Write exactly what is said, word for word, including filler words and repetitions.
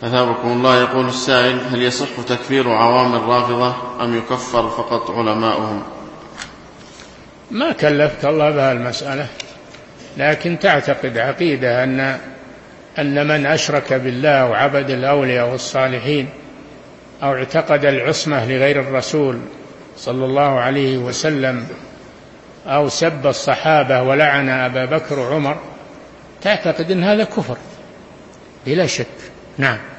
أثابكم الله. يقول السائل: هل يصح تكفير عوام الرافضة أم يكفر فقط علماؤهم؟ ما كلفك الله بها المسألة، لكن تعتقد عقيدة أن أن من أشرك بالله وعبد الأولياء والصالحين أو اعتقد العصمة لغير الرسول صلى الله عليه وسلم أو سب الصحابة ولعن أبا بكر وعمر، تعتقد أن هذا كفر بلا شك. نعم.